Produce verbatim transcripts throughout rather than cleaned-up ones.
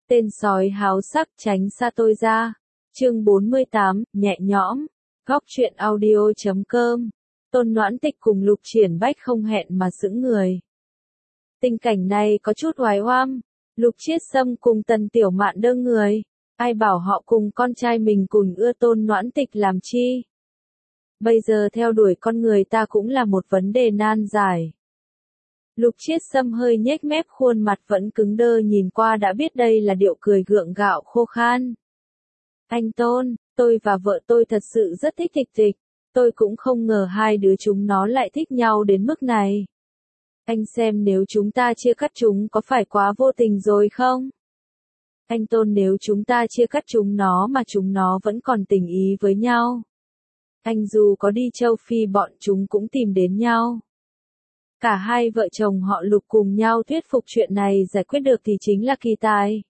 Tên sói háo sắc tránh xa tôi ra. Chương bốn mươi tám, nhẹ nhõm. Góc truyện audio chấm com. Tôn Noãn Tịch cùng Lục Triển Bách không hẹn mà sững người. Tình cảnh này có chút oái oăm. Lục Chiết Sâm cùng Tần Tiểu Mạn đơ người. Ai bảo họ cùng con trai mình cùng ưa Tôn Noãn Tịch làm chi? Bây giờ theo đuổi con người ta cũng là một vấn đề nan giải. Lục Chiết Sâm hơi nhếch mép, khuôn mặt vẫn cứng đơ, nhìn qua đã biết đây là điệu cười gượng gạo khô khan. Anh Tôn, tôi và vợ tôi thật sự rất thích Tịch Tịch. Tôi cũng không ngờ hai đứa chúng nó lại thích nhau đến mức này. Anh xem nếu chúng ta chia cắt chúng có phải quá vô tình rồi không? Anh Tôn, nếu chúng ta chia cắt chúng nó mà chúng nó vẫn còn tình ý với nhau. Anh dù có đi châu Phi bọn chúng cũng tìm đến nhau. Cả hai vợ chồng họ Lục cùng nhau thuyết phục chuyện này giải quyết được thì chính là kỳ tài.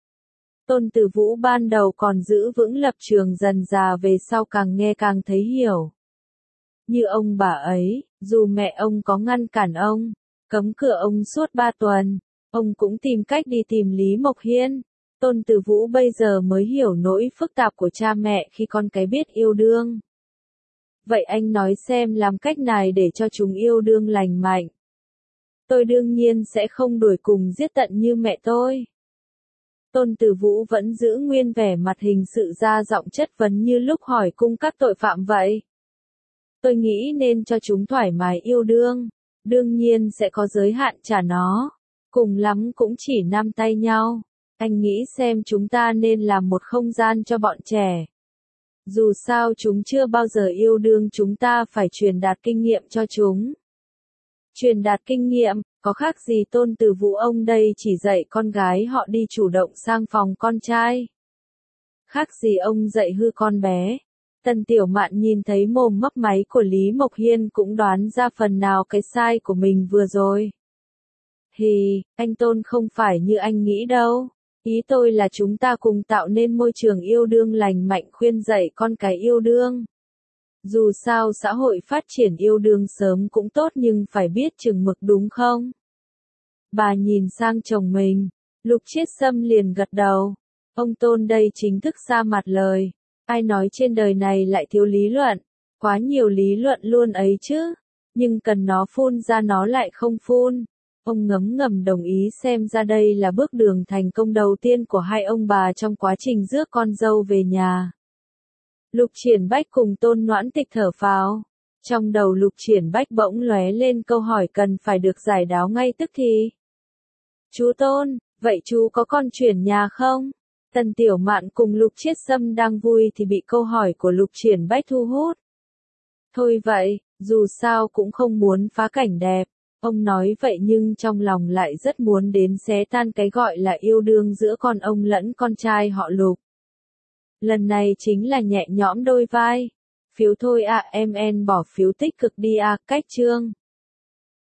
Tôn Tử Vũ ban đầu còn giữ vững lập trường, dần dà về sau càng nghe càng thấy hiểu. Như ông bà ấy, dù mẹ ông có ngăn cản ông, cấm cửa ông suốt ba tuần, ông cũng tìm cách đi tìm Lý Mộc Hiên. Tôn Tử Vũ bây giờ mới hiểu nỗi phức tạp của cha mẹ khi con cái biết yêu đương. Vậy anh nói xem làm cách này để cho chúng yêu đương lành mạnh. Tôi đương nhiên sẽ không đuổi cùng giết tận như mẹ tôi. Tôn Tử Vũ vẫn giữ nguyên vẻ mặt hình sự, ra giọng chất vấn như lúc hỏi cung các tội phạm vậy. Tôi nghĩ nên cho chúng thoải mái yêu đương. Đương nhiên sẽ có giới hạn trả nó. Cùng lắm cũng chỉ nắm tay nhau. Anh nghĩ xem chúng ta nên làm một không gian cho bọn trẻ. Dù sao chúng chưa bao giờ yêu đương, chúng ta phải truyền đạt kinh nghiệm cho chúng. Truyền đạt kinh nghiệm, có khác gì Tôn Tử Vũ ông đây chỉ dạy con gái họ đi chủ động sang phòng con trai. Khác gì ông dạy hư con bé. Tần Tiểu Mạn nhìn thấy mồm mấp máy của Lý Mộc Hiên cũng đoán ra phần nào cái sai của mình vừa rồi. Hì, anh Tôn không phải như anh nghĩ đâu. Ý tôi là chúng ta cùng tạo nên môi trường yêu đương lành mạnh, khuyên dạy con cái yêu đương. Dù sao xã hội phát triển yêu đương sớm cũng tốt nhưng phải biết chừng mực đúng không? Bà nhìn sang chồng mình, Lục Chiết Sâm liền gật đầu. Ông Tôn đây chính thức ra mặt lời. Ai nói trên đời này lại thiếu lý luận? Quá nhiều lý luận luôn ấy chứ. Nhưng cần nó phun ra nó lại không phun. Ông ngấm ngầm đồng ý, xem ra đây là bước đường thành công đầu tiên của hai ông bà trong quá trình rước con dâu về nhà. Lục Triển Bách cùng Tôn Noãn Tịch thở phào. Trong đầu Lục Triển Bách bỗng lóe lên câu hỏi cần phải được giải đáo ngay tức thì. Chú Tôn, vậy chú có con chuyển nhà không? Tần Tiểu Mạn cùng Lục Chiết Sâm đang vui thì bị câu hỏi của Lục Triển Bách thu hút. Thôi vậy, dù sao cũng không muốn phá cảnh đẹp. Ông nói vậy nhưng trong lòng lại rất muốn đến xé tan cái gọi là yêu đương giữa con ông lẫn con trai họ Lục. Lần này chính là nhẹ nhõm đôi vai. Phiếu thôi ạ, em en bỏ phiếu tích cực đi ạ, cách chương.